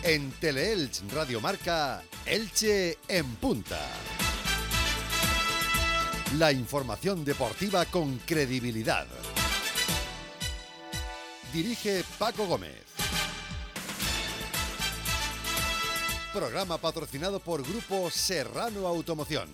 En Teleelch Radio Marca, Elche en punta. La información deportiva con credibilidad. Dirige Paco Gómez. Programa patrocinado por Grupo Serrano Automoción.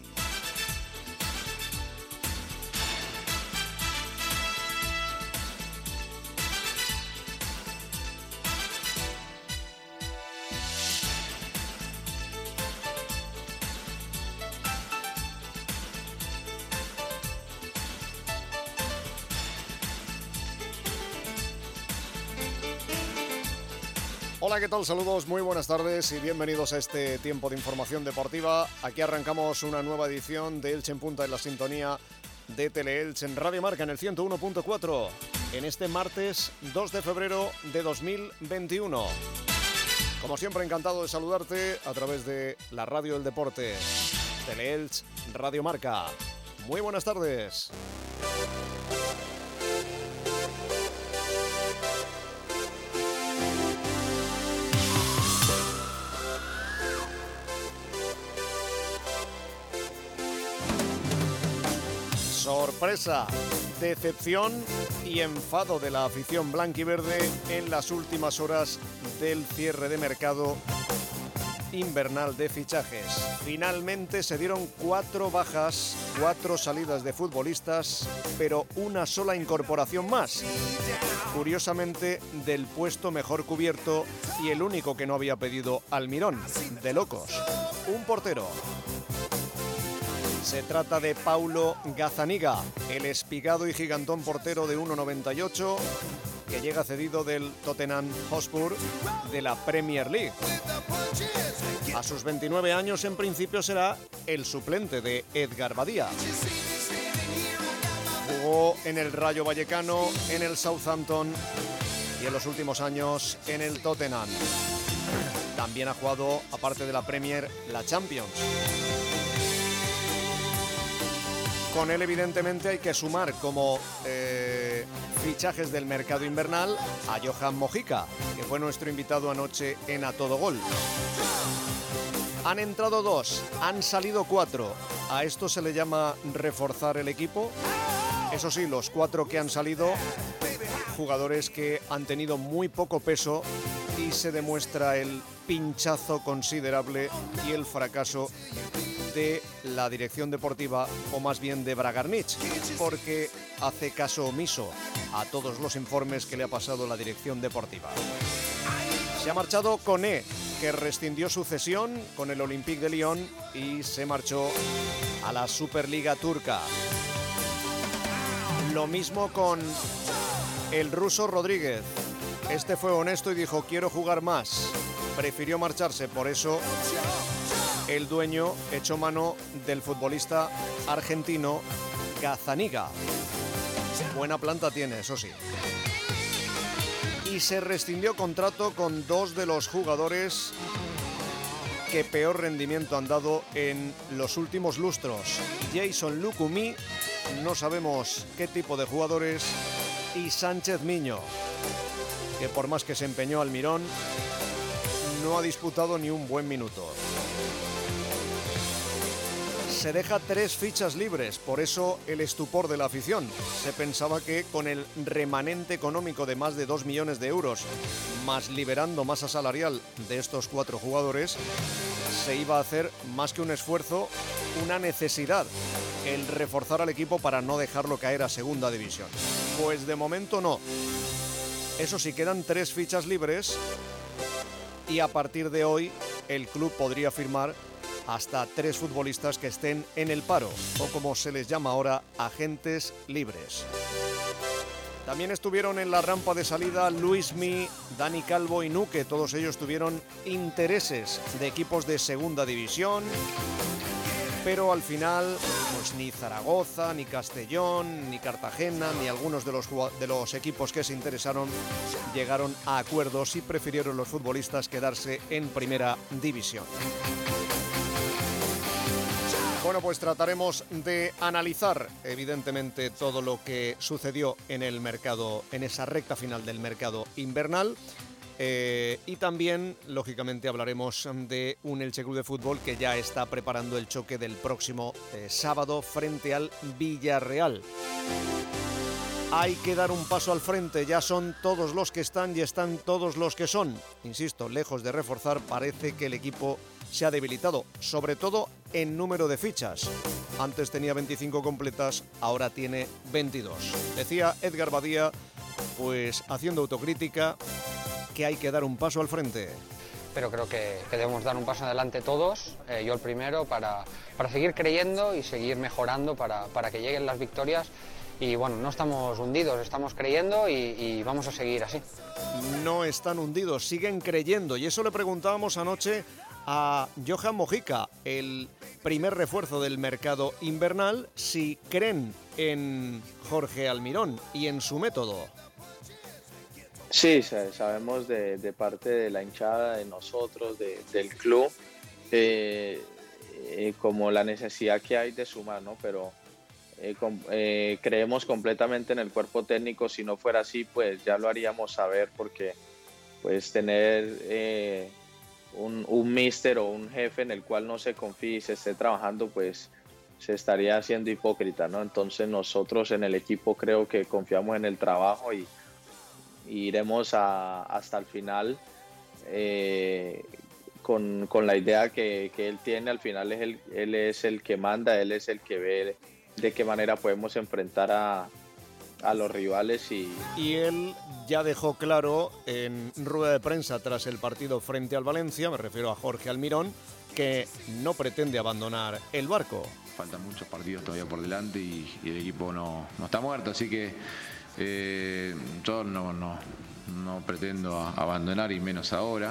Hola, ¿qué tal? Saludos, muy buenas tardes y bienvenidos a este tiempo de información deportiva. Aquí arrancamos una nueva edición de Elche en Punta en la sintonía de Teleelch en Radio Marca en el 101.4 en este martes 2 de febrero de 2021. Como siempre, encantado de saludarte a través de la radio del deporte, Teleelch Radio Marca. Muy buenas tardes. Sorpresa, decepción y enfado de la afición blanquiverde en las últimas horas del cierre de mercado invernal de fichajes. Finalmente se dieron 4 bajas, 4 salidas de futbolistas, pero una sola incorporación más. Curiosamente, del puesto mejor cubierto y el único que no había pedido Almirón, de locos, un portero. Se trata de Paulo Gazzaniga, el espigado y gigantón portero de 1,98 que llega cedido del Tottenham Hotspur de la Premier League. A sus 29 años, en principio, será el suplente de Edgar Badía. Jugó en el Rayo Vallecano, en el Southampton y en los últimos años en el Tottenham. También ha jugado, aparte de la Premier, la Champions. Con él, evidentemente, hay que sumar como fichajes del mercado invernal a Johan Mojica, que fue nuestro invitado anoche en A Todo Gol. Han entrado 2, han salido 4. A esto se le llama reforzar el equipo. Eso sí, los 4 que han salido, jugadores que han tenido muy poco peso y se demuestra el pinchazo considerable y el fracaso de la dirección deportiva, o más bien de Bragarnich, porque hace caso omiso a todos los informes que le ha pasado la dirección deportiva. Se ha marchado Koné, que rescindió su cesión con el Olympique de Lyon y se marchó a la Superliga turca. Lo mismo con el ruso Rodríguez. Este fue honesto y dijo: quiero jugar más. Prefirió marcharse, por eso el dueño echó mano del futbolista argentino Gazzaniga. Buena planta tiene, eso sí. Y se rescindió contrato con 2 de los jugadores que peor rendimiento han dado en los últimos lustros. Jason Lucumí, no sabemos qué tipo de jugadores, y Sánchez Miño, que por más que se empeñó Almirón, no ha disputado ni un buen minuto. Se deja 3 fichas libres, por eso el estupor de la afición. Se pensaba que con el remanente económico de más de 2 millones de euros, más liberando masa salarial de estos 4 jugadores, se iba a hacer más que un esfuerzo, una necesidad, el reforzar al equipo para no dejarlo caer a segunda división. Pues de momento no. Eso sí, quedan 3 fichas libres y a partir de hoy el club podría firmar hasta 3 futbolistas que estén en el paro, o como se les llama ahora, agentes libres. También estuvieron en la rampa de salida Luismi, Dani Calvo y Nuque. Todos ellos tuvieron intereses de equipos de segunda división, pero al final pues ni Zaragoza, ni Castellón, ni Cartagena, ni algunos de los equipos que se interesaron llegaron a acuerdos y prefirieron los futbolistas quedarse en primera división. Bueno, pues trataremos de analizar, evidentemente, todo lo que sucedió en el mercado, en esa recta final del mercado invernal. Y también, lógicamente, hablaremos de un Elche Club de Fútbol que ya está preparando el choque del próximo sábado frente al Villarreal. Hay que dar un paso al frente, ya son todos los que están y están todos los que son. Insisto, lejos de reforzar, parece que el equipo se ha debilitado, sobre todo en número de fichas. Antes tenía 25 completas, ahora tiene 22. Decía Edgar Badía, pues haciendo autocrítica, que hay que dar un paso al frente. Pero creo que debemos dar un paso adelante todos, yo el primero, para seguir creyendo y seguir mejorando para que lleguen las victorias. Y bueno, no estamos hundidos, estamos creyendo y vamos a seguir así. No están hundidos, siguen creyendo. Y eso le preguntábamos anoche a Johan Mojica, el primer refuerzo del mercado invernal, si creen en Jorge Almirón y en su método. Sí, sabemos de parte de la hinchada, de nosotros, del club, como la necesidad que hay de sumar, ¿no? Pero creemos completamente en el cuerpo técnico. Si no fuera así, pues ya lo haríamos saber, porque pues tener un míster o un jefe en el cual no se confíe y se esté trabajando, pues se estaría haciendo hipócrita, ¿no? Entonces nosotros en el equipo creo que confiamos en el trabajo y iremos hasta el final con la idea que él tiene. Al final él es el que manda, él es el que ve de qué manera podemos enfrentar a los rivales. Y él ya dejó claro en rueda de prensa tras el partido frente al Valencia, me refiero a Jorge Almirón, que no pretende abandonar el barco. Faltan muchos partidos todavía por delante y el equipo no está muerto, así que yo no pretendo abandonar, y menos ahora.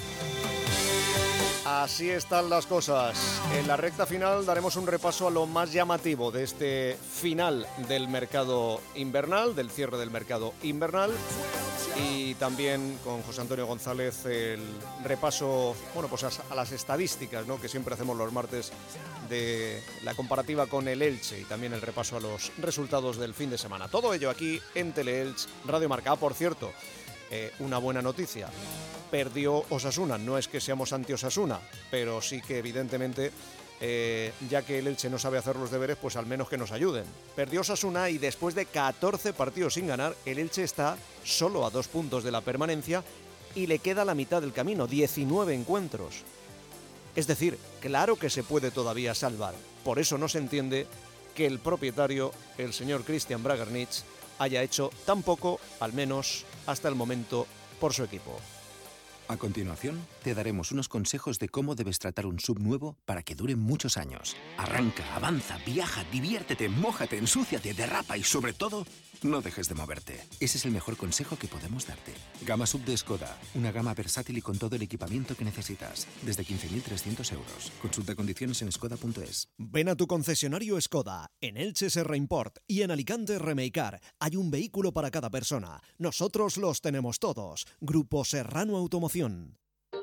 Así están las cosas. En la recta final daremos un repaso a lo más llamativo de este final del mercado invernal, del cierre del mercado invernal, y también con José Antonio González el repaso, bueno, pues a las estadísticas, ¿no?, que siempre hacemos los martes, de la comparativa con el Elche, y también el repaso a los resultados del fin de semana. Todo ello aquí en Teleelch Radio Marca. Por cierto, una buena noticia: perdió Osasuna. No es que seamos anti-Osasuna, pero sí que evidentemente, ya que el Elche no sabe hacer los deberes, pues al menos que nos ayuden. Perdió Osasuna y después de 14 partidos sin ganar, el Elche está solo a 2 puntos de la permanencia y le queda la mitad del camino, 19 encuentros. Es decir, claro que se puede todavía salvar. Por eso no se entiende que el propietario, el señor Christian Bragarnitz, haya hecho tan poco, al menos hasta el momento, por su equipo. A continuación, te daremos unos consejos de cómo debes tratar un SUV nuevo para que dure muchos años. Arranca, avanza, viaja, diviértete, mójate, ensúciate, derrapa y, sobre todo, no dejes de moverte. Ese es el mejor consejo que podemos darte. Gama SUV de Skoda. Una gama versátil y con todo el equipamiento que necesitas. Desde 15.300 euros. Consulta condiciones en skoda.es. Ven a tu concesionario Skoda. En Elche Serra Import y en Alicante Remeicar. Hay un vehículo para cada persona. Nosotros los tenemos todos. Grupo Serrano Automoción.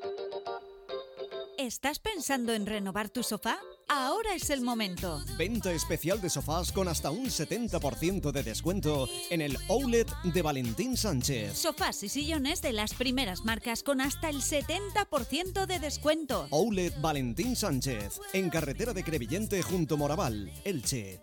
¿Estás pensando en renovar tu sofá? Ahora es el momento. Venta especial de sofás con hasta un 70% de descuento en el Outlet de Valentín Sánchez. Sofás y sillones de las primeras marcas con hasta el 70% de descuento. Outlet Valentín Sánchez, en carretera de Crevillente junto Moraval, Elche.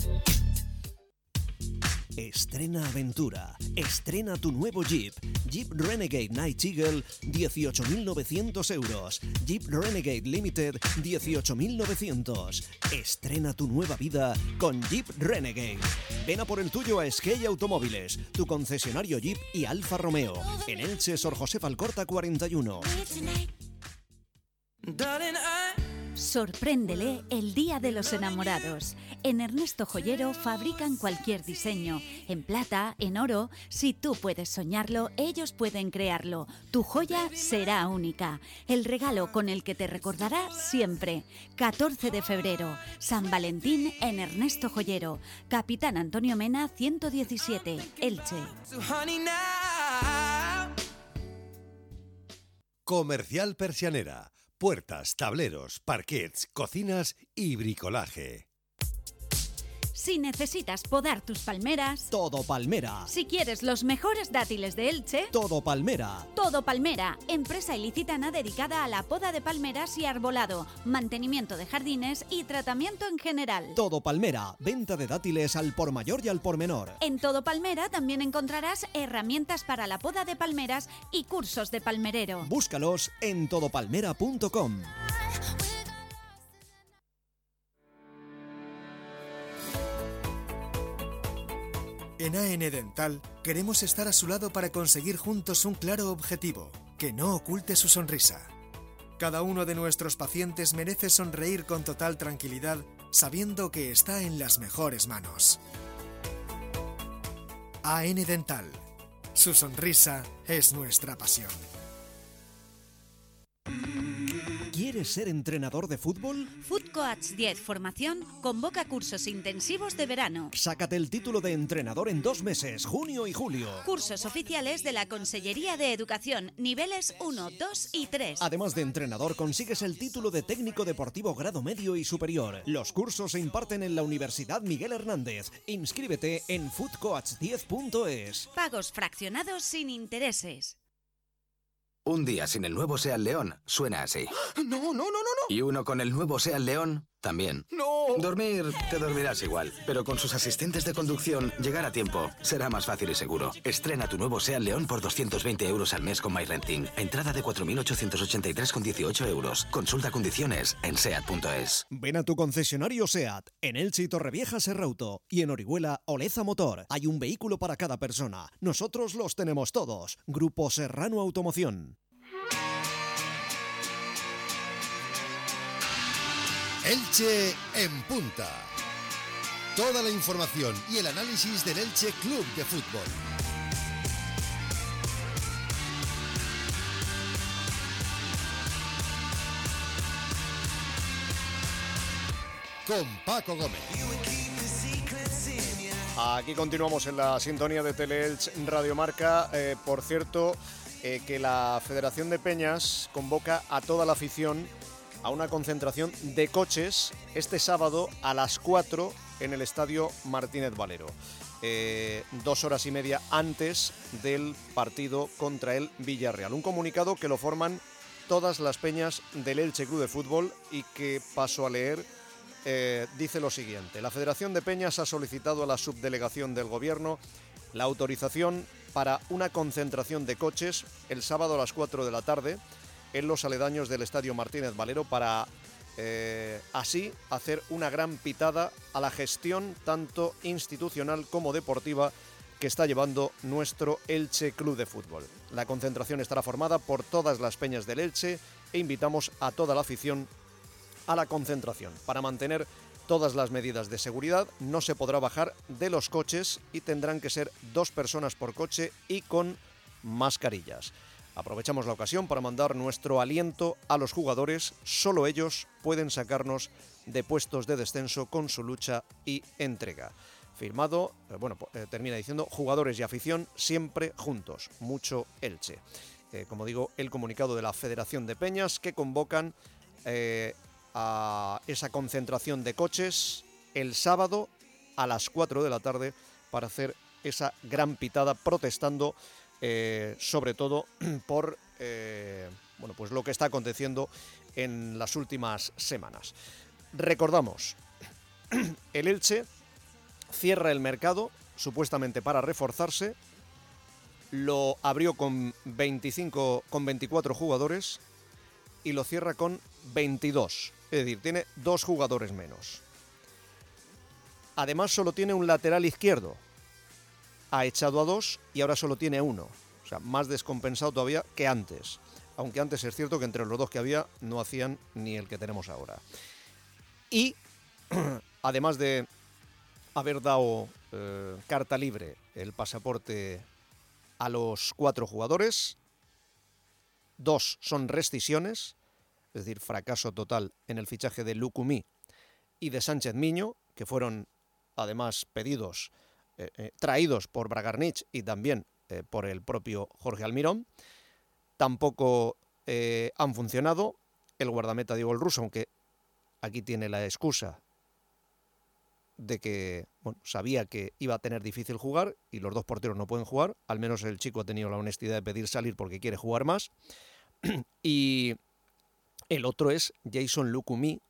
Estrena aventura. Estrena tu nuevo Jeep. Jeep Renegade Night Eagle, 18.900 euros. Jeep Renegade Limited, 18.900. Estrena tu nueva vida con Jeep Renegade. Ven a por el tuyo a Skey Automóviles, tu concesionario Jeep y Alfa Romeo. En Elche, Sor José Alcorta 41. Sorpréndele el Día de los Enamorados. En Ernesto Joyero fabrican cualquier diseño, en plata, en oro. Si tú puedes soñarlo, ellos pueden crearlo. Tu joya será única. El regalo con el que te recordará siempre. 14 de febrero, San Valentín en Ernesto Joyero. Capitán Antonio Mena, 117, Elche. Comercial Persianera. Puertas, tableros, parquets, cocinas y bricolaje. Si necesitas podar tus palmeras, Todo Palmera. si quieres los mejores dátiles de Elche, Todo Palmera. Todo Palmera, empresa ilicitana dedicada a la poda de palmeras y arbolado, mantenimiento de jardines y tratamiento en general. Todo Palmera. Venta de dátiles al por mayor y al por menor. En Todo Palmera también encontrarás herramientas para la poda de palmeras y cursos de palmerero. Búscalos en todopalmera.com. En AN Dental queremos estar a su lado para conseguir juntos un claro objetivo, que no oculte su sonrisa. Cada uno de nuestros pacientes merece sonreír con total tranquilidad, sabiendo que está en las mejores manos. AN Dental. Su sonrisa es nuestra pasión. ¿Quieres ser entrenador de fútbol? Food Coach 10 Formación convoca cursos intensivos de verano. Sácate el título de entrenador en 2 meses, junio y julio. Cursos oficiales de la Consellería de Educación, niveles 1, 2 y 3. Además de entrenador, consigues el título de técnico deportivo grado medio y superior. Los cursos se imparten en la Universidad Miguel Hernández. Inscríbete en foodcoach10.es. Pagos fraccionados sin intereses. Un día sin el nuevo Seat León suena así. No. Y uno con el nuevo Seat León también. ¡No! Dormir, te dormirás igual, pero con sus asistentes de conducción, llegar a tiempo será más fácil y seguro. Estrena tu nuevo Seat León por 220 euros al mes con MyRenting. Entrada de 4.883,18 euros. Consulta condiciones en seat.es. Ven a tu concesionario SEAT, en Elche y Torrevieja Serrauto, y en Orihuela Oleza Motor. Hay un vehículo para cada persona. Nosotros los tenemos todos. Grupo Serrano Automoción. Elche en punta. Toda la información y el análisis del Elche Club de Fútbol. Con Paco Gómez. Aquí continuamos en la sintonía de Teleelch Radio Marca. Por cierto, que la Federación de Peñas convoca a toda la afición a una concentración de coches este sábado a las 4 en el Estadio Martínez Valero. 2 horas y media antes del partido contra el Villarreal. Un comunicado que lo forman todas las peñas del Elche Club de Fútbol y que paso a leer. Dice lo siguiente: la Federación de Peñas ha solicitado a la subdelegación del Gobierno la autorización para una concentración de coches el sábado a las 4 de la tarde en los aledaños del Estadio Martínez Valero para así hacer una gran pitada a la gestión tanto institucional como deportiva que está llevando nuestro Elche Club de Fútbol. La concentración estará formada por todas las peñas del Elche e invitamos a toda la afición a la concentración. Para mantener todas las medidas de seguridad no se podrá bajar de los coches y tendrán que ser 2 personas por coche y con mascarillas. Aprovechamos la ocasión para mandar nuestro aliento a los jugadores. Solo ellos pueden sacarnos de puestos de descenso con su lucha y entrega. Firmado, termina diciendo, jugadores y afición siempre juntos. Mucho Elche. Como digo, el comunicado de la Federación de Peñas que convocan a esa concentración de coches el sábado a las 4 de la tarde para hacer esa gran pitada protestando sobre todo por pues lo que está aconteciendo en las últimas semanas. Recordamos, el Elche cierra el mercado supuestamente para reforzarse, lo abrió con 24 jugadores y lo cierra con 22, es decir, tiene 2 jugadores menos. Además solo tiene un lateral izquierdo. Ha echado a 2 y ahora solo tiene 1. O sea, más descompensado todavía que antes. Aunque antes es cierto que entre los 2 que había no hacían ni el que tenemos ahora. Y, además de haber dado carta libre, el pasaporte a los 4 jugadores, 2 son rescisiones, es decir, fracaso total en el fichaje de Lucumí y de Sánchez Miño, que fueron además pedidos traídos por Bragarnich y también por el propio Jorge Almirón. Tampoco han funcionado el guardameta Diego el Ruso, aunque aquí tiene la excusa de que sabía que iba a tener difícil jugar y los dos porteros no pueden jugar. Al menos el chico ha tenido la honestidad de pedir salir porque quiere jugar más. Y el otro es Jason Lukumi.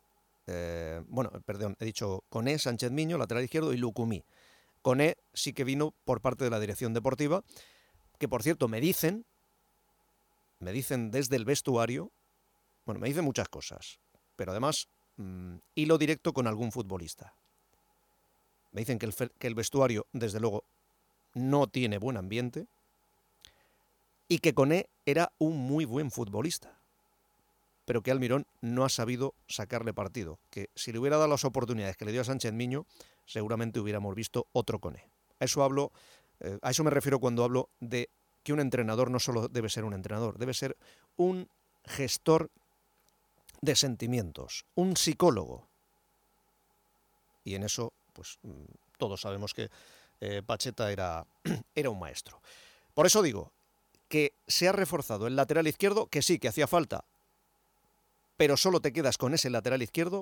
He dicho Koné, Sánchez Miño, lateral izquierdo, y Lukumi. Koné sí que vino por parte de la dirección deportiva, que por cierto me dicen desde el vestuario, me dicen muchas cosas, pero además hilo directo con algún futbolista. Me dicen que el vestuario, desde luego, no tiene buen ambiente y que Koné era un muy buen futbolista, pero que Almirón no ha sabido sacarle partido, que si le hubiera dado las oportunidades que le dio a Sánchez Miño, seguramente hubiéramos visto otro Koné. A eso me refiero cuando hablo de que un entrenador no solo debe ser un entrenador, debe ser un gestor de sentimientos, un psicólogo. Y en eso, pues todos sabemos que Pacheta era un maestro. Por eso digo que se ha reforzado el lateral izquierdo, que sí, que hacía falta, pero solo te quedas con ese lateral izquierdo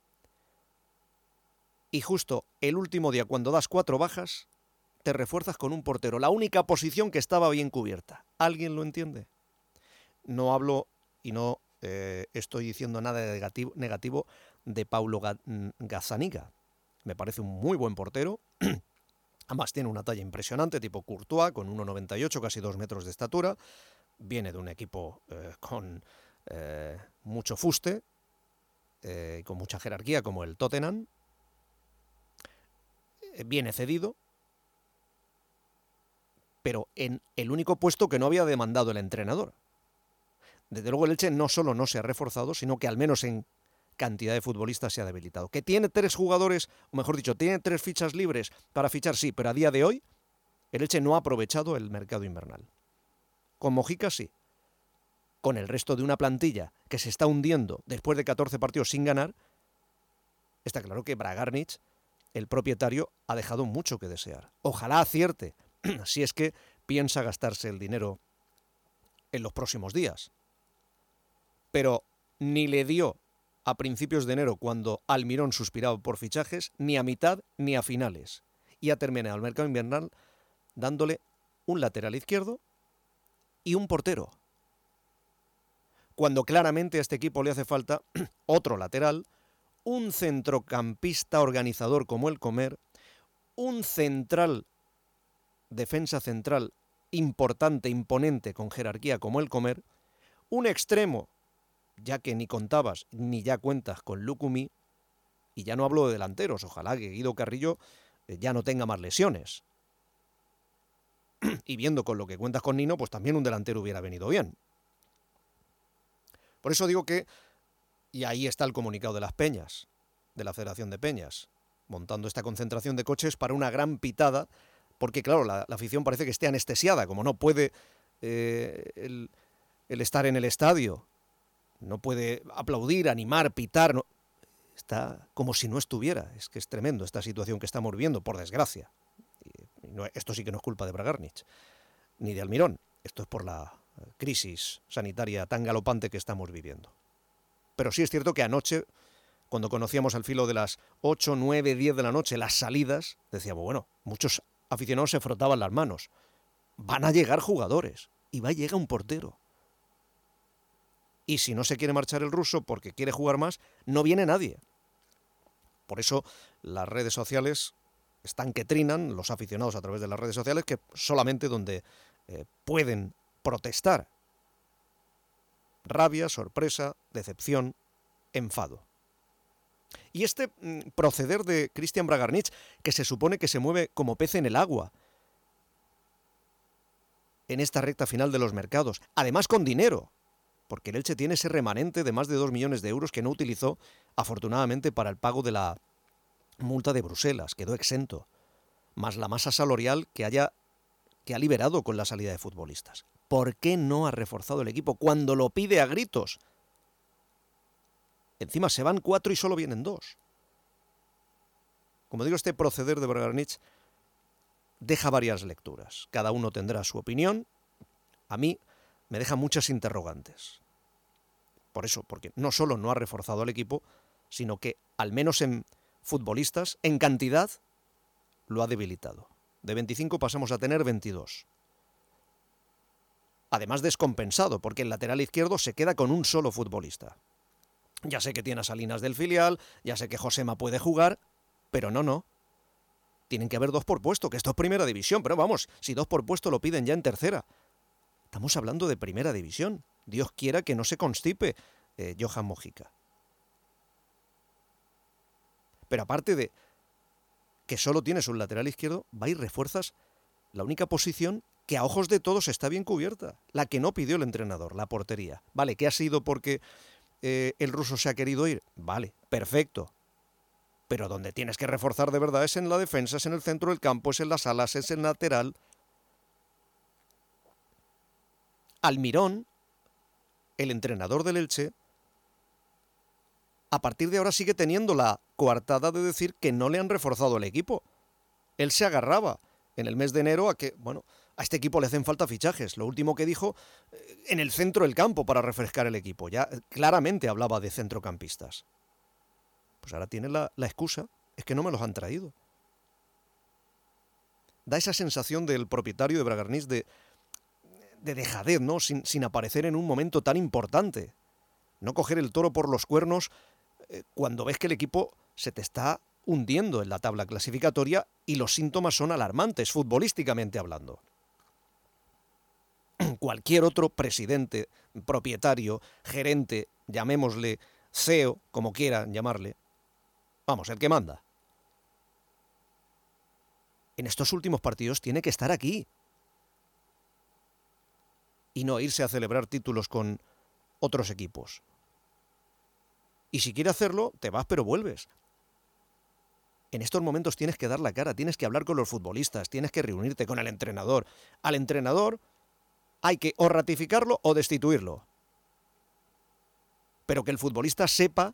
y justo el último día, cuando das 4 bajas, te refuerzas con un portero, la única posición que estaba bien cubierta. ¿Alguien lo entiende? No hablo y no estoy diciendo nada de negativo de Paulo Gazzaniga. Me parece un muy buen portero. Además tiene una talla impresionante, tipo Courtois, con 1,98, casi 2 metros de estatura. Viene de un equipo con mucho fuste, con mucha jerarquía, como el Tottenham. Viene cedido, pero en el único puesto que no había demandado el entrenador. Desde luego el Elche no solo no se ha reforzado, sino que al menos en cantidad de futbolistas se ha debilitado. ¿Que tiene 3 jugadores, o mejor dicho, tiene 3 fichas libres para fichar? Sí, pero a día de hoy el Elche no ha aprovechado el mercado invernal. Con Mojica sí. Con el resto de una plantilla que se está hundiendo después de 14 partidos sin ganar, está claro que Bragarnich, el propietario, ha dejado mucho que desear. Ojalá acierte, si es que piensa gastarse el dinero en los próximos días. Pero ni le dio a principios de enero, cuando Almirón suspiraba por fichajes, ni a mitad ni a finales. Y ha terminado el mercado invernal dándole un lateral izquierdo y un portero. Cuando claramente a este equipo le hace falta otro lateral, un centrocampista organizador como el Comer, un central, defensa central importante, imponente, con jerarquía como el Comer, un extremo, ya que ni contabas ni ya cuentas con Lukumi, y ya no hablo de delanteros, ojalá que Guido Carrillo ya no tenga más lesiones. Y viendo con lo que cuentas con Nino, pues también un delantero hubiera venido bien. Por eso digo que, y ahí está el comunicado de las Peñas, de la Federación de Peñas, montando esta concentración de coches para una gran pitada, porque claro, la afición parece que esté anestesiada, como no puede el estar en el estadio, no puede aplaudir, animar, pitar, no, está como si no estuviera. Es que es tremendo esta situación que estamos viviendo, por desgracia. Y no, esto sí que no es culpa de Bragarnich, ni de Almirón, esto es por la crisis sanitaria tan galopante que estamos viviendo. Pero sí es cierto que anoche, cuando conocíamos al filo de las 8, 9, 10 de la noche las salidas, decíamos, bueno, muchos aficionados se frotaban las manos. Van a llegar jugadores y llega un portero. Y si no se quiere marchar el ruso porque quiere jugar más, no viene nadie. Por eso las redes sociales están que trinan, los aficionados a través de las redes sociales, que solamente donde pueden protestar. Rabia, sorpresa, decepción, enfado. Y este proceder de Christian Bragarnich, que se supone que se mueve como pez en el agua en esta recta final de los mercados, además con dinero, porque el Elche tiene ese remanente de más de 2 millones de euros que no utilizó, afortunadamente, para el pago de la multa de Bruselas, quedó exento, más la masa salarial que ha liberado con la salida de futbolistas. ¿Por qué no ha reforzado el equipo cuando lo pide a gritos? Encima se van 4 y solo vienen 2. Como digo, este proceder de Bragarnich deja varias lecturas. Cada uno tendrá su opinión. A mí me deja muchas interrogantes. Por eso, porque no solo no ha reforzado al equipo, sino que, al menos en futbolistas, en cantidad, lo ha debilitado. De 25 pasamos a tener 22. Además descompensado, porque el lateral izquierdo se queda con un solo futbolista. Ya sé que tiene a Salinas del filial, ya sé que Josema puede jugar, pero no. Tienen que haber 2 por puesto, que esto es primera división, pero vamos, si 2 por puesto lo piden ya en tercera. Estamos hablando de primera división. Dios quiera que no se constipe Johan Mojica. Pero aparte de que solo tienes un lateral izquierdo, va y refuerzas la única posición que a ojos de todos está bien cubierta, la que no pidió el entrenador, la portería. Vale, ¿qué ha sido porque el ruso se ha querido ir? Vale, perfecto. Pero donde tienes que reforzar de verdad es en la defensa, es en el centro del campo, es en las alas, es en el lateral. Almirón, el entrenador del Elche, a partir de ahora sigue teniendo la coartada de decir que no le han reforzado el equipo. Él se agarraba en el mes de enero a que, bueno, a este equipo le hacen falta fichajes. Lo último que dijo, en el centro del campo para refrescar el equipo. Ya claramente hablaba de centrocampistas. Pues ahora tiene la excusa, es que no me los han traído. Da esa sensación del propietario de Bragarnís de dejadez, ¿no? Sin aparecer en un momento tan importante. No coger el toro por los cuernos cuando ves que el equipo se te está hundiendo en la tabla clasificatoria y los síntomas son alarmantes, futbolísticamente hablando. Cualquier otro presidente, propietario, gerente, llamémosle CEO, como quieran llamarle, vamos, el que manda, en estos últimos partidos tiene que estar aquí y no irse a celebrar títulos con otros equipos. Y si quiere hacerlo, te vas pero vuelves. En estos momentos tienes que dar la cara, tienes que hablar con los futbolistas, tienes que reunirte con el entrenador. Al entrenador hay que o ratificarlo o destituirlo. Pero que el futbolista sepa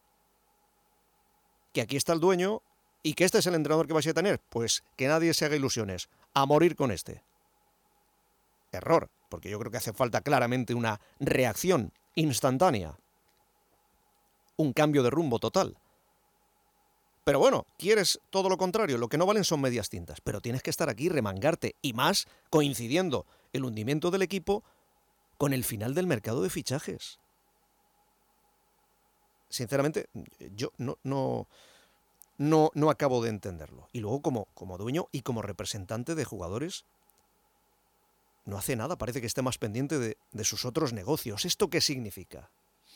que aquí está el dueño y que este es el entrenador que vais a tener. Pues que nadie se haga ilusiones. A morir con este. Error, porque yo creo que hace falta claramente una reacción instantánea. Un cambio de rumbo total. Pero bueno, quieres todo lo contrario, lo que no valen son medias tintas, pero tienes que estar aquí, remangarte, y más coincidiendo el hundimiento del equipo con el final del mercado de fichajes. Sinceramente, yo no acabo de entenderlo. Y luego como dueño y como representante de jugadores, no hace nada, parece que esté más pendiente de sus otros negocios. ¿Esto qué significa?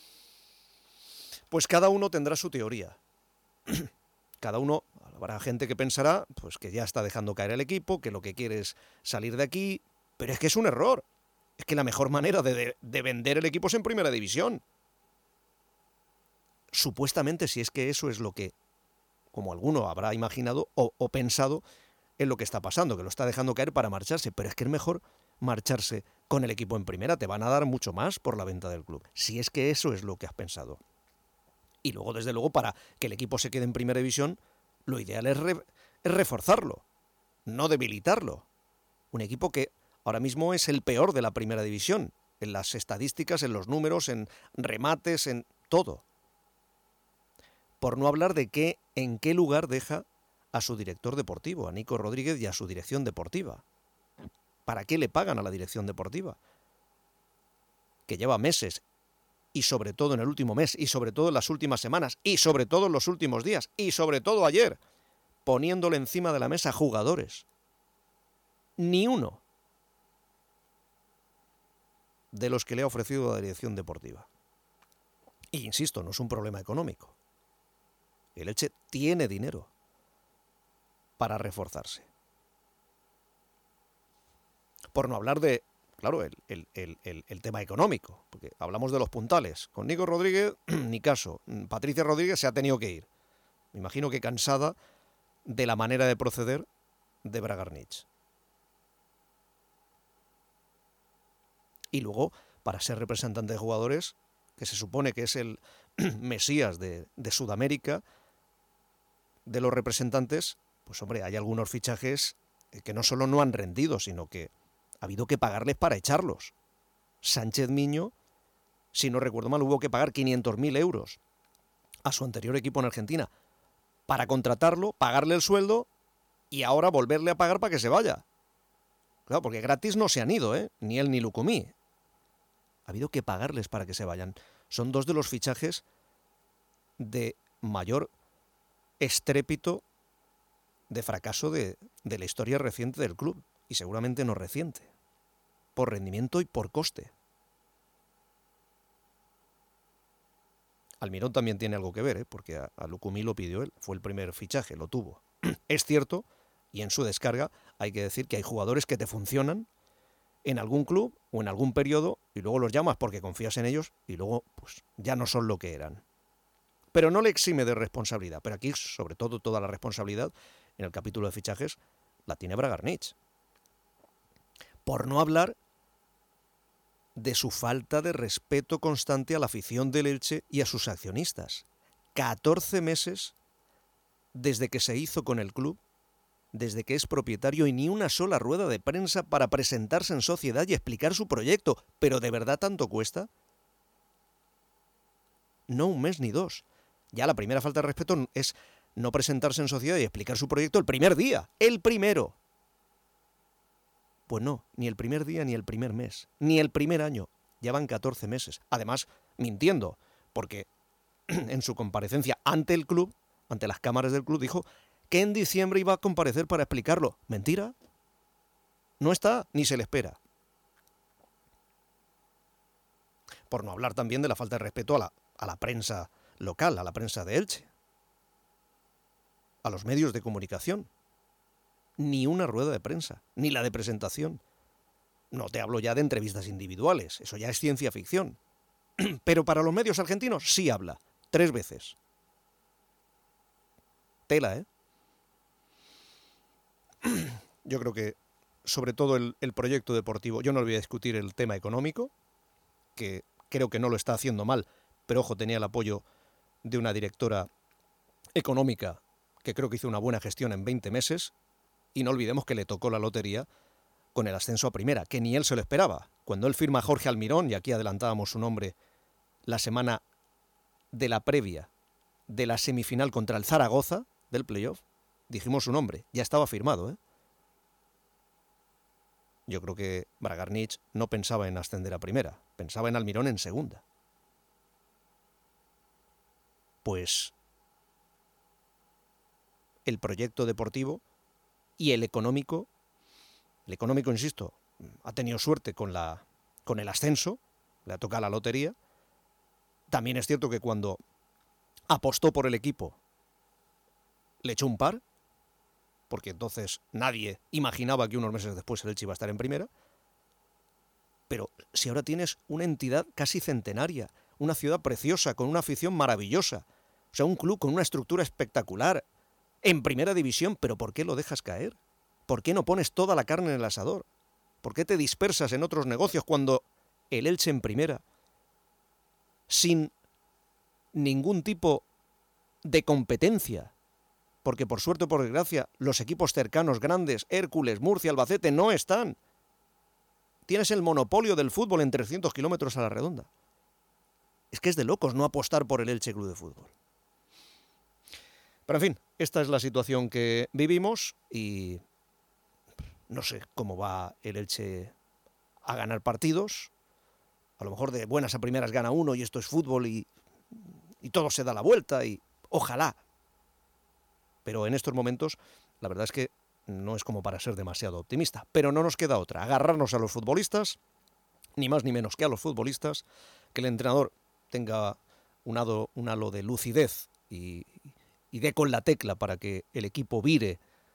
Pues cada uno tendrá su teoría. Cada uno, habrá gente que pensará pues que ya está dejando caer el equipo, que lo que quiere es salir de aquí, pero es que es un error. Es que la mejor manera de vender el equipo es en primera división. Supuestamente, si es que eso es lo que, como alguno habrá imaginado o pensado, es lo que está pasando, que lo está dejando caer para marcharse, pero es que es mejor marcharse con el equipo en primera, te van a dar mucho más por la venta del club, si es que eso es lo que has pensado. Y luego, desde luego, para que el equipo se quede en primera división, lo ideal es reforzarlo, no debilitarlo. Un equipo que ahora mismo es el peor de la primera división, en las estadísticas, en los números, en remates, en todo. Por no hablar de en qué lugar deja a su director deportivo, a Nico Rodríguez y a su dirección deportiva. ¿Para qué le pagan a la dirección deportiva? Que lleva meses, y sobre todo en el último mes, y sobre todo en las últimas semanas, y sobre todo en los últimos días, y sobre todo ayer, poniéndole encima de la mesa jugadores. Ni uno de los que le ha ofrecido la dirección deportiva. Y insisto, no es un problema económico. El Elche tiene dinero para reforzarse. Por no hablar de, claro, el tema económico, porque hablamos de los puntales. Con Nico Rodríguez, ni caso. Patricia Rodríguez se ha tenido que ir. Me imagino que cansada de la manera de proceder de Bragarnich. Y luego, para ser representante de jugadores, que se supone que es el Mesías de Sudamérica, de los representantes, pues hombre, hay algunos fichajes que no solo no han rendido, sino que ha habido que pagarles para echarlos. Sánchez Miño, si no recuerdo mal, hubo que pagar 500.000 euros a su anterior equipo en Argentina para contratarlo, pagarle el sueldo y ahora volverle a pagar para que se vaya. Claro, porque gratis no se han ido, ni él ni Lucumí. Ha habido que pagarles para que se vayan. Son dos de los fichajes de mayor estrépito de fracaso de la historia reciente del club, y seguramente no reciente, por rendimiento y por coste. Almirón también tiene algo que ver, porque a Lucumí lo pidió él, fue el primer fichaje, lo tuvo. Es cierto, y en su descarga hay que decir que hay jugadores que te funcionan en algún club o en algún periodo y luego los llamas porque confías en ellos y luego pues ya no son lo que eran. Pero no le exime de responsabilidad. Pero aquí, sobre todo, toda la responsabilidad en el capítulo de fichajes la tiene Bragarnich. Por no hablar de su falta de respeto constante a la afición del Elche y a sus accionistas. 14 meses desde que se hizo con el club, desde que es propietario, y ni una sola rueda de prensa para presentarse en sociedad y explicar su proyecto. ¿Pero de verdad tanto cuesta? No un mes ni dos. Ya la primera falta de respeto es no presentarse en sociedad y explicar su proyecto el primer día. ¡El primero! Pues no, ni el primer día, ni el primer mes, ni el primer año. Ya van 14 meses. Además, mintiendo, porque en su comparecencia ante el club, ante las cámaras del club, dijo que en diciembre iba a comparecer para explicarlo. ¿Mentira? No está, ni se le espera. Por no hablar también de la falta de respeto a la prensa local, a la prensa de Elche, a los medios de comunicación. Ni una rueda de prensa, ni la de presentación. No te hablo ya de entrevistas individuales, eso ya es ciencia ficción. Pero para los medios argentinos sí habla, 3 veces. Tela, ¿eh? Yo creo que, sobre todo el proyecto deportivo, yo no voy a discutir el tema económico, que creo que no lo está haciendo mal, pero ojo, tenía el apoyo de una directora económica que creo que hizo una buena gestión en 20 meses, y no olvidemos que le tocó la lotería con el ascenso a primera, que ni él se lo esperaba. Cuando él firma a Jorge Almirón, y aquí adelantábamos su nombre la semana de la previa de la semifinal contra el Zaragoza del playoff, dijimos su nombre, ya estaba firmado, ¿eh? Yo creo que Bragarnich no pensaba en ascender a primera, pensaba en Almirón en segunda. Pues el proyecto deportivo y el económico, insisto, ha tenido suerte con el ascenso, le ha tocado la lotería. También es cierto que cuando apostó por el equipo le echó un par, porque entonces nadie imaginaba que unos meses después el Elche iba a estar en primera. Pero si ahora tienes una entidad casi centenaria, una ciudad preciosa, con una afición maravillosa, o sea, un club con una estructura espectacular, en primera división, ¿pero por qué lo dejas caer? ¿Por qué no pones toda la carne en el asador? ¿Por qué te dispersas en otros negocios cuando el Elche en primera, sin ningún tipo de competencia? Porque por suerte o por desgracia, los equipos cercanos grandes, Hércules, Murcia, Albacete, no están. Tienes el monopolio del fútbol en 300 kilómetros a la redonda. Es que es de locos no apostar por el Elche Club de Fútbol. Pero en fin, esta es la situación que vivimos y no sé cómo va el Elche a ganar partidos. A lo mejor de buenas a primeras gana uno y esto es fútbol y todo se da la vuelta y ojalá. Pero en estos momentos la verdad es que no es como para ser demasiado optimista. Pero no nos queda otra, agarrarnos a los futbolistas, ni más ni menos que a los futbolistas, que el entrenador tenga un halo de lucidez y dé con la tecla para que el equipo vire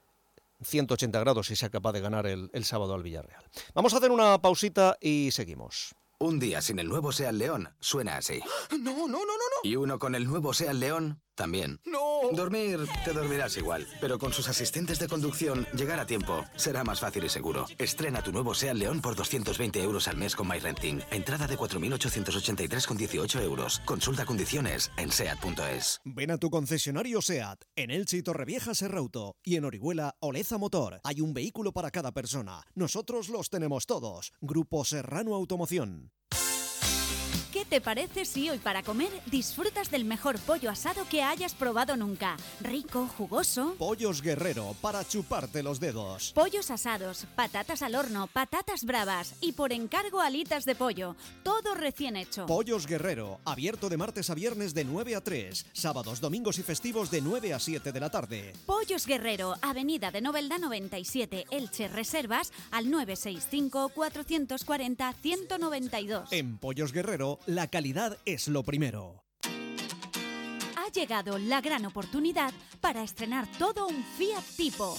180 grados y sea capaz de ganar el sábado al Villarreal. Vamos a hacer una pausita y seguimos. Un día sin el nuevo Seat León suena así. No. Y uno con el nuevo Seat León también. ¡No! Dormir, te dormirás igual, pero con sus asistentes de conducción, llegar a tiempo será más fácil y seguro. Estrena tu nuevo Seat León por 220 euros al mes con MyRenting. Entrada de 4.883,18 euros. Consulta condiciones en seat.es. Ven a tu concesionario SEAT, en Elche y Torrevieja Serrauto, y en Orihuela Oleza Motor. Hay un vehículo para cada persona. Nosotros los tenemos todos. Grupo Serrano Automoción. ¿Qué ¿Qué te parece si hoy para comer disfrutas del mejor pollo asado que hayas probado nunca? Rico, jugoso. Pollos Guerrero, para chuparte los dedos. Pollos asados, patatas al horno, patatas bravas y por encargo alitas de pollo. Todo recién hecho. Pollos Guerrero, abierto de martes a viernes de 9 a 3, sábados, domingos y festivos de 9 a 7 de la tarde. Pollos Guerrero, Avenida de Novelda 97, Elche. Reservas al 965 440 192. En Pollos Guerrero, la calidad es lo primero. Ha llegado la gran oportunidad para estrenar todo un Fiat Tipo.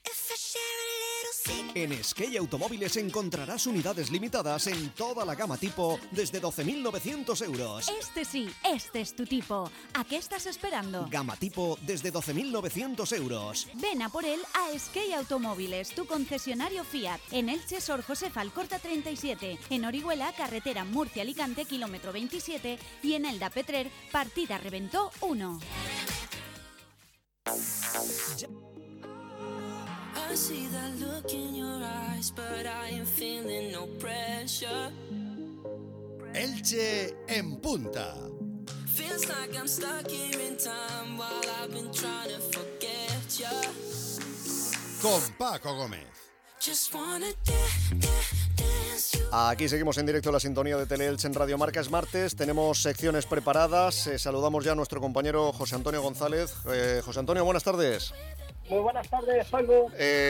En Skate Automóviles encontrarás unidades limitadas en toda la gama Tipo desde 12.900 euros. Este sí, este es tu tipo. ¿A qué estás esperando? Gama Tipo desde 12.900 euros. Ven a por él a Skate Automóviles, tu concesionario Fiat. En Elche, Sor Josefa Alcorta 37. En Orihuela, carretera Murcia-Alicante, kilómetro 27. Y en Elda Petrer, partida Reventó 1. I see that look in your eyes, but I am feeling no pressure. Elche en punta. Feels like I'm stuck here in time while I've been trying to forget you. Con Paco Gómez. Just wanna dance you. Aquí seguimos en directo la sintonía de Teleelche en Radio Marca. Es martes, tenemos secciones preparadas. Saludamos ya a nuestro compañero José Antonio González. José Antonio, buenas tardes. Muy buenas tardes, Paco.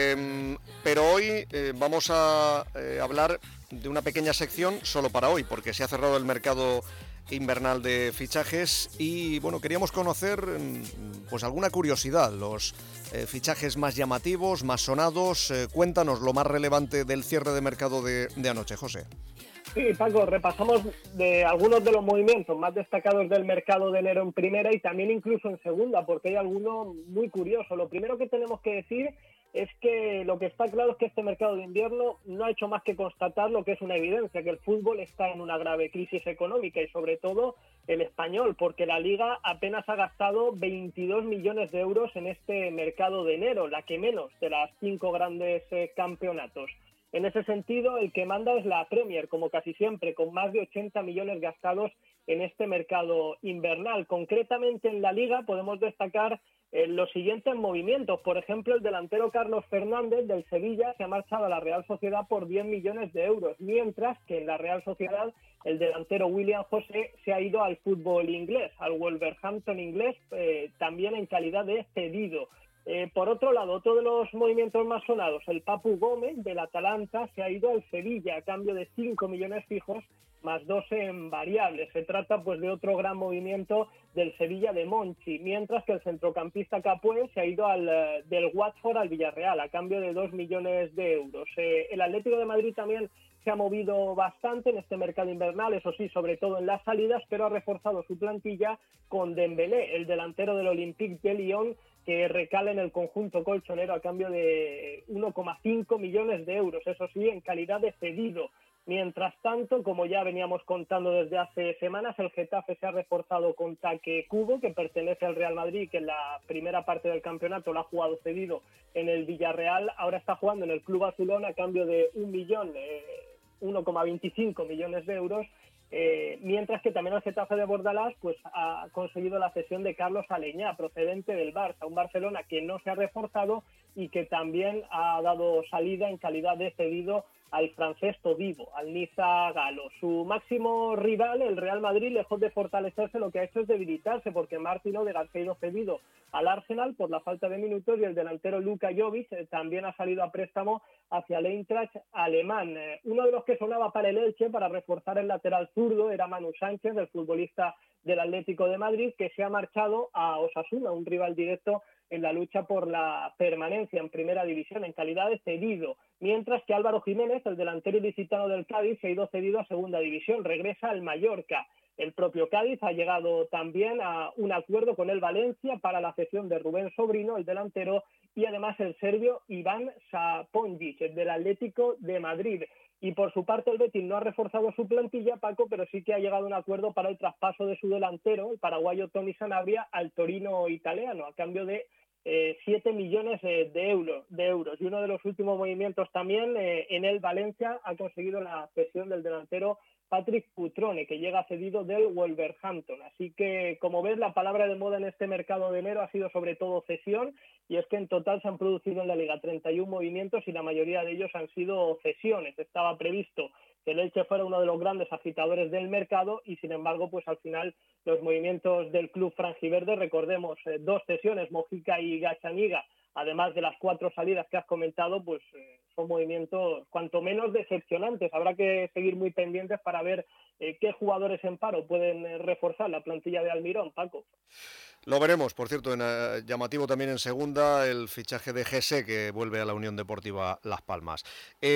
Pero hoy vamos a hablar de una pequeña sección solo para hoy, porque se ha cerrado el mercado invernal de fichajes y bueno, queríamos conocer pues alguna curiosidad, los fichajes más llamativos, más sonados. Cuéntanos lo más relevante del cierre de mercado de anoche, José. Sí, Paco, repasamos de algunos de los movimientos más destacados del mercado de enero en primera y también incluso en segunda, porque hay alguno muy curioso. Lo primero que tenemos que decir es que lo que está claro es que este mercado de invierno no ha hecho más que constatar lo que es una evidencia, que el fútbol está en una grave crisis económica y sobre todo el español, porque la Liga apenas ha gastado 22 millones de euros en este mercado de enero, la que menos de las 5 grandes campeonatos. En ese sentido, el que manda es la Premier, como casi siempre, con más de 80 millones gastados en este mercado invernal. Concretamente en la Liga podemos destacar los siguientes movimientos. Por ejemplo, el delantero Carlos Fernández del Sevilla se ha marchado a la Real Sociedad por 10 millones de euros, mientras que en la Real Sociedad el delantero William José se ha ido al fútbol inglés, al Wolverhampton inglés, también en calidad de cedido. Por otro lado, otro de los movimientos más sonados, el Papu Gómez del Atalanta se ha ido al Sevilla a cambio de 5 millones fijos más 2 en variables. Se trata pues de otro gran movimiento del Sevilla de Monchi, mientras que el centrocampista Capué se ha ido del Watford al Villarreal a cambio de 2 millones de euros. El Atlético de Madrid también se ha movido bastante en este mercado invernal, eso sí, sobre todo en las salidas, pero ha reforzado su plantilla con Dembélé, el delantero del Olympique de Lyon, que recala en el conjunto colchonero a cambio de 1,5 millones de euros, eso sí, en calidad de cedido. Mientras tanto, como ya veníamos contando desde hace semanas, el Getafe se ha reforzado con Take Kubo, que pertenece al Real Madrid, que en la primera parte del campeonato lo ha jugado cedido en el Villarreal, ahora está jugando en el Club Azulón a cambio de 1,25 millones de euros, mientras que también el Getafe de Bordalás pues ha conseguido la cesión de Carlos Aleñá, procedente del Barça, un Barcelona que no se ha reforzado y que también ha dado salida en calidad de cedido al francés Todibo, al Niza Galo. Su máximo rival, el Real Madrid, lejos de fortalecerse, lo que ha hecho es debilitarse, porque Martin Odegaard se ha ido cedido al Arsenal por la falta de minutos y el delantero Luka Jovic también ha salido a préstamo hacia el Eintracht alemán. Uno de los que sonaba para el Elche para reforzar el lateral zurdo era Manu Sánchez, el futbolista del Atlético de Madrid, que se ha marchado a Osasuna, un rival directo en la lucha por la permanencia en primera división en calidad de cedido, mientras que Álvaro Jiménez, el delantero ilicitano del Cádiz, se ha ido cedido a segunda división, regresa al Mallorca. El propio Cádiz ha llegado también a un acuerdo con el Valencia para la cesión de Rubén Sobrino, el delantero, y además el serbio Iván Saponjic, del Atlético de Madrid. Y por su parte el Betis no ha reforzado su plantilla, Paco, pero sí que ha llegado a un acuerdo para el traspaso de su delantero, el paraguayo Tony Sanabria, al Torino italiano, a cambio de 7 millones de euros. Y uno de los últimos movimientos también, en el Valencia ha conseguido la cesión del delantero Patrick Cutrone, que llega cedido del Wolverhampton. Así que, como ves, la palabra de moda en este mercado de enero ha sido sobre todo cesión, y es que en total se han producido en la Liga 31 movimientos y la mayoría de ellos han sido cesiones. Estaba previsto que el Elche fuera uno de los grandes agitadores del mercado y, sin embargo, pues al final los movimientos del club franjiverde, recordemos, 2 cesiones, Mojica y Gachaniga, además de las 4 salidas que has comentado, pues son movimientos cuanto menos decepcionantes. Habrá que seguir muy pendientes para ver qué jugadores en paro pueden reforzar la plantilla de Almirón, Paco. Lo veremos, por cierto, llamativo también en segunda el fichaje de Gese, que vuelve a la Unión Deportiva Las Palmas.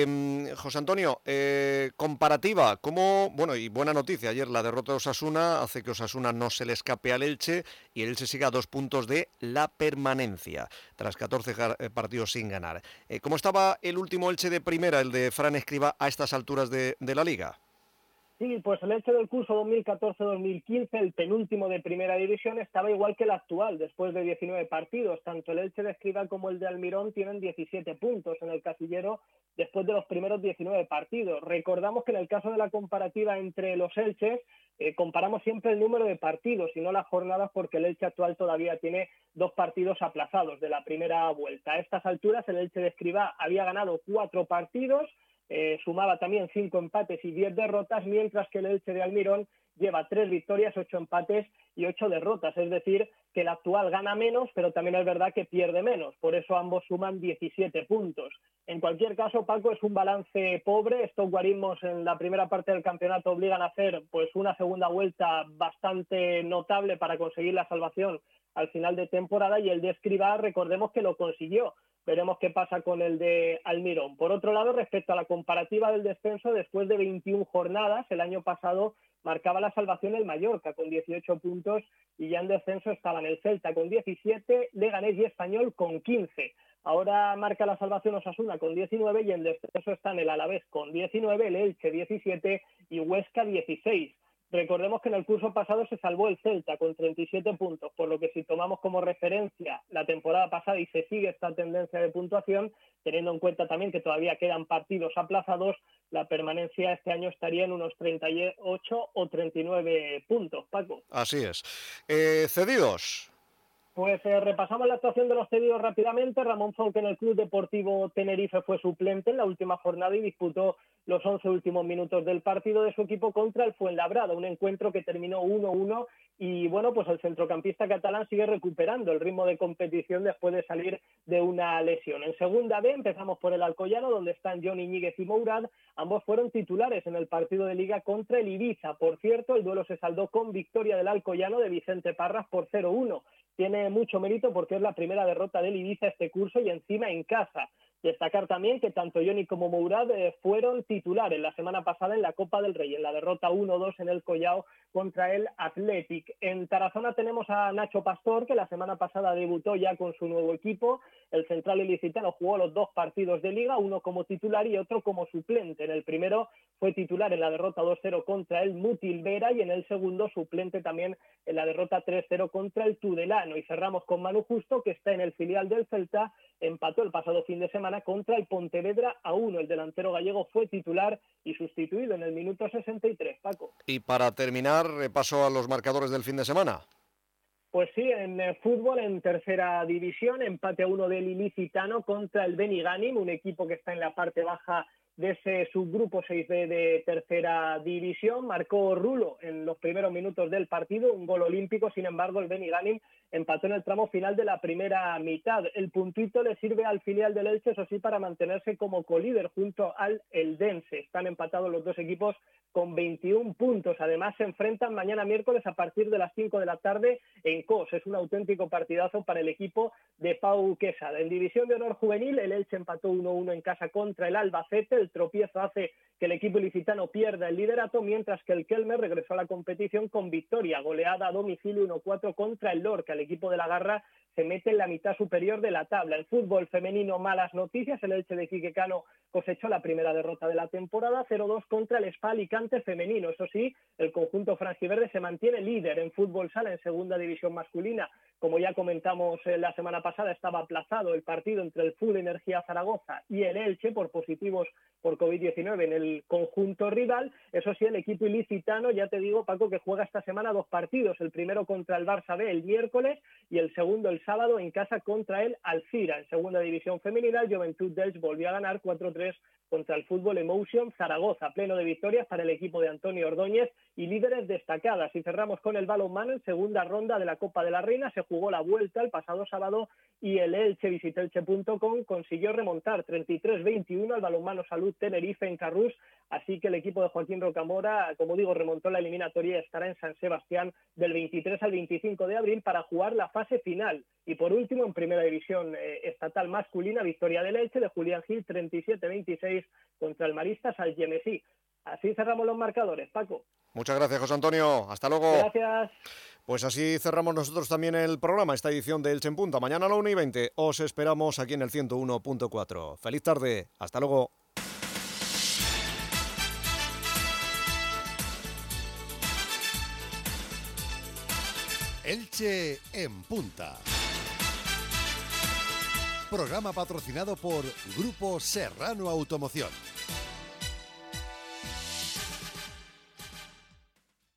José Antonio, comparativa, ¿cómo? Bueno, y buena noticia, ayer la derrota de Osasuna hace que Osasuna no se le escape al Elche y el Elche siga a 2 puntos de la permanencia, tras 14 partidos sin ganar. ¿Cómo estaba el último Elche de primera, el de Fran Escribá, a estas alturas de la Liga? Sí, pues el Elche del curso 2014-2015, el penúltimo de primera división, estaba igual que el actual, después de 19 partidos. Tanto el Elche de Escribá como el de Almirón tienen 17 puntos en el casillero después de los primeros 19 partidos. Recordamos que en el caso de la comparativa entre los Elches, comparamos siempre el número de partidos y no las jornadas, porque el Elche actual todavía tiene 2 partidos aplazados de la primera vuelta. A estas alturas el Elche de Escribá había ganado 4 partidos, sumaba también 5 empates y 10 derrotas, mientras que el Elche de Almirón lleva 3 victorias, 8 empates y 8 derrotas. Es decir, que el actual gana menos, pero también es verdad que pierde menos. Por eso ambos suman 17 puntos. En cualquier caso, Paco, es un balance pobre. Estos guarismos en la primera parte del campeonato obligan a hacer pues una segunda vuelta bastante notable para conseguir la salvación al final de temporada, y el de Escribá, recordemos que lo consiguió. Veremos qué pasa con el de Almirón. Por otro lado, respecto a la comparativa del descenso, después de 21 jornadas, el año pasado marcaba la salvación el Mallorca con 18 puntos y ya en descenso estaban el Celta con 17, Leganés y Español con 15. Ahora marca la salvación Osasuna con 19 y en descenso están el Alavés con 19, el Elche 17 y Huesca 16. Recordemos que en el curso pasado se salvó el Celta con 37 puntos, por lo que si tomamos como referencia la temporada pasada y se sigue esta tendencia de puntuación, teniendo en cuenta también que todavía quedan partidos aplazados, la permanencia este año estaría en unos 38 o 39 puntos, Paco. Así es. Cedidos. Pues repasamos la actuación de los cedidos rápidamente. Ramón Folque en el Club Deportivo Tenerife fue suplente en la última jornada y disputó los 11 últimos minutos del partido de su equipo contra el Fuenlabrada, un encuentro que terminó 1-1 y bueno, pues el centrocampista catalán sigue recuperando el ritmo de competición después de salir de una lesión. En segunda B empezamos por el Alcoyano, donde están John Iñiguez y Mourad. Ambos fueron titulares en el partido de Liga contra el Ibiza. Por cierto, el duelo se saldó con victoria del Alcoyano de Vicente Parras por 0-1. Tiene mucho mérito porque es la primera derrota del Ibiza este curso y encima en casa. Destacar también que tanto Johnny como Mourad fueron titulares la semana pasada en la Copa del Rey, en la derrota 1-2 en el Collao contra el Athletic. En Tarazona tenemos a Nacho Pastor, que la semana pasada debutó ya con su nuevo equipo. El central ilicitano jugó los 2 partidos de Liga, uno como titular y otro como suplente. En el primero fue titular en la derrota 2-0 contra el Mutilvera y en el segundo suplente también en la derrota 3-0 contra el Tudelano. Y cerramos con Manu Justo, que está en el filial del Celta, empató el pasado fin de semana contra el Pontevedra a 1. El delantero gallego fue titular y sustituido en el minuto 63, Paco. Y para terminar, repaso a los marcadores del fin de semana. Pues sí, en fútbol, en tercera división, empate a 1 del Ilicitano contra el Benigànim, un equipo que está en la parte baja de ese subgrupo 6B de tercera división. Marcó Rulo en los primeros minutos del partido, un gol olímpico. Sin embargo, el Benigànim empató en el tramo final de la primera mitad. El puntito le sirve al filial del Elche, eso sí, para mantenerse como colíder junto al Eldense. Están empatados los dos equipos con 21 puntos. Además, se enfrentan mañana miércoles a partir de las 5 de la tarde en Cos. Es un auténtico partidazo para el equipo de Pau Quesada. En División de Honor Juvenil, el Elche empató 1-1 en casa contra el Albacete. El tropiezo hace que el equipo ilicitano pierda el liderato, mientras que el Kelmer regresó a la competición con victoria, goleada a domicilio 1-4 contra el Lorca. El equipo de la Garra se mete en la mitad superior de la tabla. En fútbol femenino, malas noticias. El Elche de Quique Cano cosechó la primera derrota de la temporada, 0-2 contra el Spa Alicante femenino. Eso sí, el conjunto franjiverde se mantiene líder en fútbol sala en segunda división masculina. Como ya comentamos la semana pasada, estaba aplazado el partido entre el Full Energía Zaragoza y el Elche por positivos por COVID-19 en el el conjunto rival. Eso sí, el equipo ilicitano, ya te digo, Paco, que juega esta semana 2 partidos, el primero contra el Barça B el miércoles y el segundo el sábado en casa contra el Alcira. En segunda división femenina, el Joventut d'Elx volvió a ganar 4-3 contra el Fútbol Emotion Zaragoza, pleno de victorias para el equipo de Antonio Ordóñez y líderes destacadas. Y cerramos con el balonmano en segunda ronda de la Copa de la Reina. Se jugó la vuelta el pasado sábado y el Elche, visitelche.com, consiguió remontar 33-21 al Balonmano Salud Tenerife en Carrús. Así que el equipo de Joaquín Rocamora, como digo, remontó la eliminatoria y estará en San Sebastián del 23 al 25 de abril para jugar la fase final. Y por último, en primera división estatal masculina, victoria del Elche de Julián Gil 37-26 contra el Maristas Algemesí. Así cerramos los marcadores, Paco. Muchas gracias, José Antonio. Hasta luego. Gracias. Pues así cerramos nosotros también el programa, esta edición de Elche en Punta. Mañana a la 1:20 os esperamos aquí en el 101.4. Feliz tarde. Hasta luego. Elche en Punta. Programa patrocinado por Grupo Serrano Automoción.